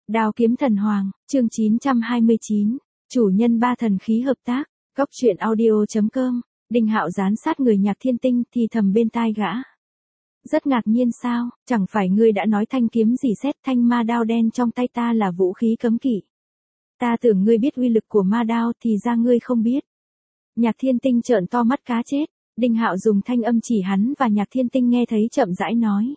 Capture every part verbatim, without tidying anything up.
Đao kiếm thần hoàng, chương chín trăm hai mươi chín, chủ nhân ba thần khí hợp tác, Cóc truyện audio.com, Đinh Hạo gián sát người Nhạc Thiên Tinh thì thầm bên tai gã. Rất ngạc nhiên sao, chẳng phải ngươi đã nói thanh kiếm gì xét thanh ma đao đen trong tay ta là vũ khí cấm kỵ. Ta tưởng ngươi biết uy lực của ma đao thì ra ngươi không biết. Nhạc Thiên Tinh trợn to mắt cá chết, Đinh Hạo dùng thanh âm chỉ hắn và Nhạc Thiên Tinh nghe thấy chậm rãi nói.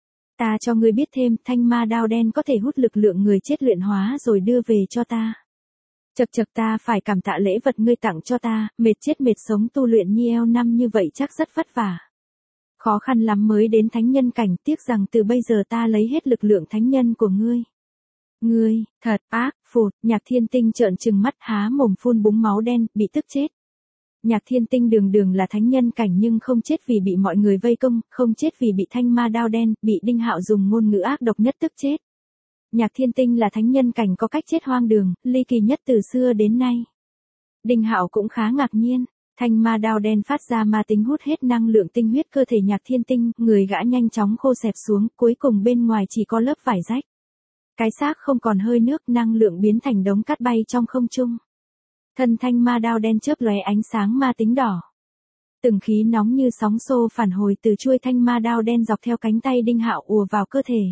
Ta cho ngươi biết thêm, thanh ma đao đen có thể hút lực lượng người chết luyện hóa rồi đưa về cho ta. Chật chật ta phải cảm tạ lễ vật ngươi tặng cho ta, mệt chết mệt sống tu luyện nhiều năm như vậy chắc rất vất vả. Khó khăn lắm mới đến thánh nhân cảnh, tiếc rằng từ bây giờ ta lấy hết lực lượng thánh nhân của ngươi. Ngươi, thật ác, phụt, Nhạc Thiên Tinh trợn trừng mắt há mồm phun búng máu đen, bị tức chết. Nhạc Thiên Tinh đường đường là thánh nhân cảnh nhưng không chết vì bị mọi người vây công, không chết vì bị thanh ma đao đen, bị Đinh Hạo dùng ngôn ngữ ác độc nhất tức chết. Nhạc Thiên Tinh là thánh nhân cảnh có cách chết hoang đường, ly kỳ nhất từ xưa đến nay. Đinh Hạo cũng khá ngạc nhiên, thanh ma đao đen phát ra ma tính hút hết năng lượng tinh huyết cơ thể Nhạc Thiên Tinh, người gã nhanh chóng khô xẹp xuống, cuối cùng bên ngoài chỉ có lớp vải rách. Cái xác không còn hơi nước, năng lượng biến thành đống cát bay trong không trung. Thân thanh ma đao đen chớp lóe ánh sáng ma tính đỏ. Từng khí nóng như sóng xô phản hồi từ chuôi thanh ma đao đen dọc theo cánh tay Đinh Hạo ùa vào cơ thể.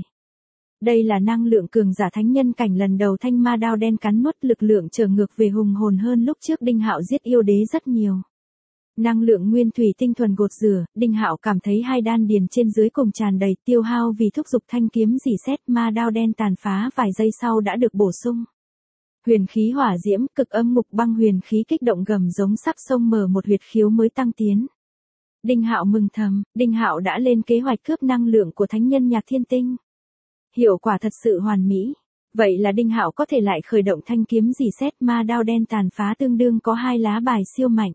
Đây là năng lượng cường giả thánh nhân cảnh lần đầu thanh ma đao đen cắn nuốt, lực lượng trở ngược về hùng hồn hơn lúc trước Đinh Hạo giết yêu đế rất nhiều. Năng lượng nguyên thủy tinh thuần gột rửa, Đinh Hạo cảm thấy hai đan điền trên dưới cùng tràn đầy, tiêu hao vì thúc giục thanh kiếm rỉ sét ma đao đen tàn phá vài giây sau đã được bổ sung. Huyền khí hỏa diễm, cực âm ngục băng huyền khí kích động gầm giống sắp xông mở một huyệt khiếu mới tăng tiến. Đinh Hạo mừng thầm, Đinh Hạo đã lên kế hoạch cướp năng lượng của thánh nhân Nhạc Thiên Tinh. Hiệu quả thật sự hoàn mỹ. Vậy là Đinh Hạo có thể lại khởi động thanh kiếm rỉ sét ma đao đen tàn phá tương đương có hai lá bài siêu mạnh.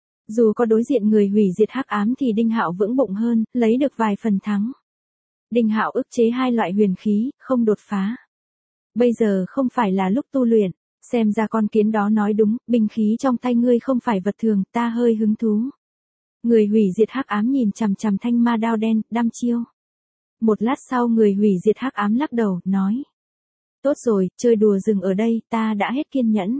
Dù có đối diện người hủy diệt hắc ám thì Đinh Hạo vững bụng hơn, lấy được vài phần thắng. Đinh Hạo ức chế hai loại huyền khí, không đột phá. Bây giờ không phải là lúc tu luyện, xem ra con kiến đó nói đúng, binh khí trong tay ngươi không phải vật thường, ta hơi hứng thú. Người hủy diệt hắc ám nhìn chằm chằm thanh ma đao đen, đăm chiêu. Một lát sau người hủy diệt hắc ám lắc đầu, nói. Tốt rồi, chơi đùa dừng ở đây, ta đã hết kiên nhẫn.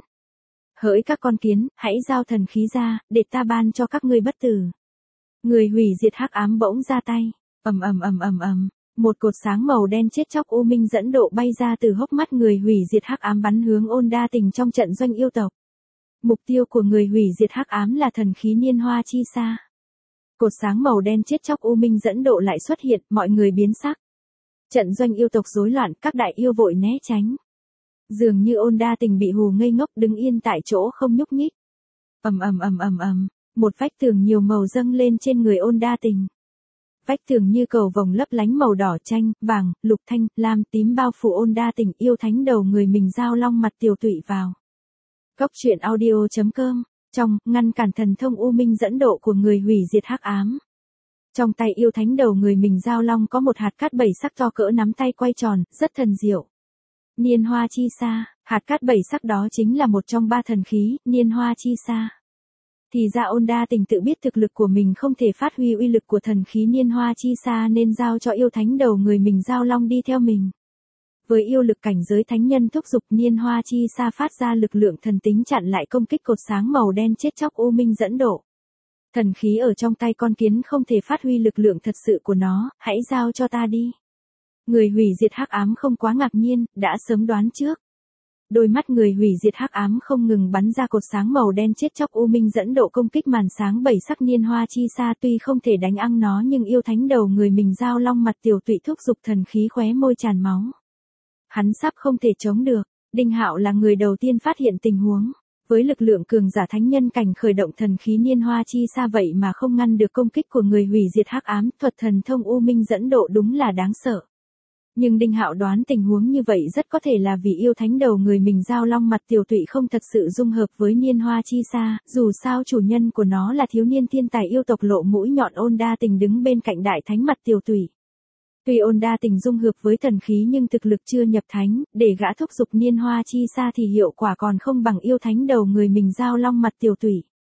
Hỡi các con kiến, hãy giao thần khí ra, để ta ban cho các ngươi bất tử. Người hủy diệt hắc ám bỗng ra tay, ầm ầm ầm ầm ầm. Một cột sáng màu đen chết chóc u minh dẫn độ bay ra từ hốc mắt người hủy diệt hắc ám bắn hướng Ôn Đa Tình trong trận doanh yêu tộc. Mục tiêu của người hủy diệt hắc ám là thần khí Niên Hoa Chi Sa. Cột sáng màu đen chết chóc u minh dẫn độ lại xuất hiện, mọi người biến sắc. Trận doanh yêu tộc rối loạn, các đại yêu vội né tránh. Dường như Ôn Đa Tình bị hù ngây ngốc đứng yên tại chỗ không nhúc nhích. Ầm ầm ầm ầm ầm, một vách tường nhiều màu dâng lên trên người Ôn Đa Tình. Vách tường như cầu vồng lấp lánh màu đỏ chanh, vàng, lục thanh, lam, tím bao phủ Ôn Đa Tình, yêu thánh đầu người mình giao long mặt tiểu tụy vào. Cóc truyện audio.com, trong, ngăn cản thần thông u minh dẫn độ của người hủy diệt hắc ám. Trong tay yêu thánh đầu người mình giao long có một hạt cát bảy sắc to cỡ nắm tay quay tròn, rất thần diệu. Niên Hoa Chi Sa, hạt cát bảy sắc đó chính là một trong ba thần khí, Niên Hoa Chi Sa. Thì ra Ôn Đa Tình tự biết thực lực của mình không thể phát huy uy lực của thần khí Niên Hoa Chi Sa nên giao cho yêu thánh đầu người mình giao long đi theo mình. Với yêu lực cảnh giới thánh nhân thúc giục, Niên Hoa Chi Sa phát ra lực lượng thần tính chặn lại công kích cột sáng màu đen chết chóc u minh dẫn độ. Thần khí ở trong tay con kiến không thể phát huy lực lượng thật sự của nó, hãy giao cho ta đi. Người hủy diệt hắc ám không quá ngạc nhiên, đã sớm đoán trước. Đôi mắt người hủy diệt hắc ám không ngừng bắn ra cột sáng màu đen chết chóc u minh dẫn độ công kích màn sáng bảy sắc Niên Hoa Chi Sa, tuy không thể đánh ăn nó nhưng yêu thánh đầu người mình giao long mặt tiểu tụy thúc giục thần khí khóe môi tràn máu. Hắn sắp không thể chống được. Đinh Hạo là người đầu tiên phát hiện tình huống. Với lực lượng cường giả thánh nhân cảnh khởi động thần khí Niên Hoa Chi Sa vậy mà không ngăn được công kích của người hủy diệt hắc ám, thuật thần thông u minh dẫn độ đúng là đáng sợ. Nhưng Đinh Hạo đoán tình huống như vậy rất có thể là vì yêu thánh đầu người mình giao long mặt tiểu tụy không thật sự dung hợp với Niên Hoa Chi Sa, dù sao chủ nhân của nó là thiếu niên thiên tài yêu tộc lộ mũi nhọn Ôn Đa Tình đứng bên cạnh đại thánh mặt tiểu tụy. Tuy Ôn Đa Tình dung hợp với thần khí nhưng thực lực chưa nhập thánh, để gã thúc giục Niên Hoa Chi Sa thì hiệu quả còn không bằng yêu thánh đầu người mình giao long mặt tiểu tụy.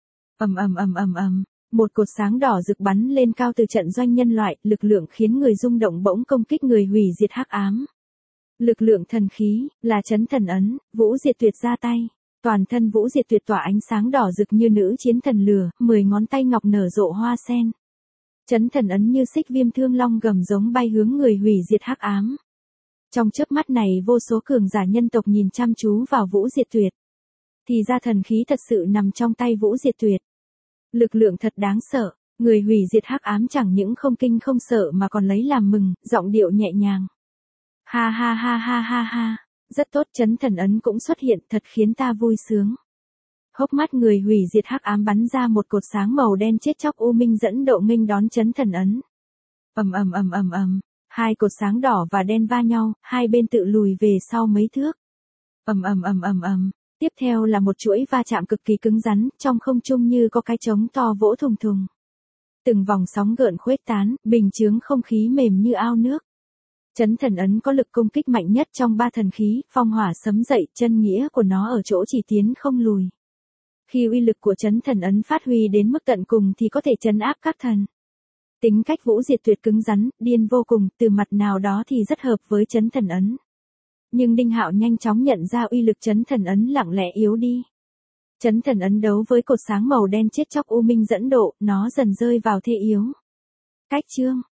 Ầm ầm ầm ầm ầm. Một cột sáng đỏ rực bắn lên cao từ trận doanh nhân loại, lực lượng khiến người rung động bỗng công kích người hủy diệt hắc ám. Lực lượng thần khí, là chấn thần ấn, Vũ Diệt Tuyệt ra tay. Toàn thân Vũ Diệt Tuyệt tỏa ánh sáng đỏ rực như nữ chiến thần lửa, mười ngón tay ngọc nở rộ hoa sen. Chấn thần ấn như xích viêm thương long gầm giống bay hướng người hủy diệt hắc ám. Trong chớp mắt này vô số cường giả nhân tộc nhìn chăm chú vào Vũ Diệt Tuyệt. Thì ra thần khí thật sự nằm trong tay Vũ Diệt Tuyệt. Lực lượng thật đáng sợ, người hủy diệt hắc ám chẳng những không kinh không sợ mà còn lấy làm mừng, giọng điệu nhẹ nhàng. Ha ha ha ha ha ha, rất tốt, chấn thần ấn cũng xuất hiện, thật khiến ta vui sướng. Hốc mắt người hủy diệt hắc ám bắn ra một cột sáng màu đen chết chóc u minh dẫn độ nghênh đón chấn thần ấn. Ầm ầm ầm ầm ầm, hai cột sáng đỏ và đen va nhau, hai bên tự lùi về sau mấy thước. Ầm ầm ầm ầm ầm, tiếp theo là một chuỗi va chạm cực kỳ cứng rắn, trong không trung như có cái trống to vỗ thùng thùng. Từng vòng sóng gợn khuếch tán, bình chướng không khí mềm như ao nước. Chấn thần ấn có lực công kích mạnh nhất trong ba thần khí, phong hỏa sấm dậy, chân nghĩa của nó ở chỗ chỉ tiến không lùi. Khi uy lực của chấn thần ấn phát huy đến mức tận cùng thì có thể trấn áp các thần. Tính cách Vũ Diệt Tuyệt cứng rắn, điên vô cùng, từ mặt nào đó thì rất hợp với chấn thần ấn. Nhưng Đinh Hạo nhanh chóng nhận ra uy lực chấn thần ấn lặng lẽ yếu đi. Chấn thần ấn đấu với cột sáng màu đen chết chóc u minh dẫn độ, nó dần rơi vào thế yếu. Cách chương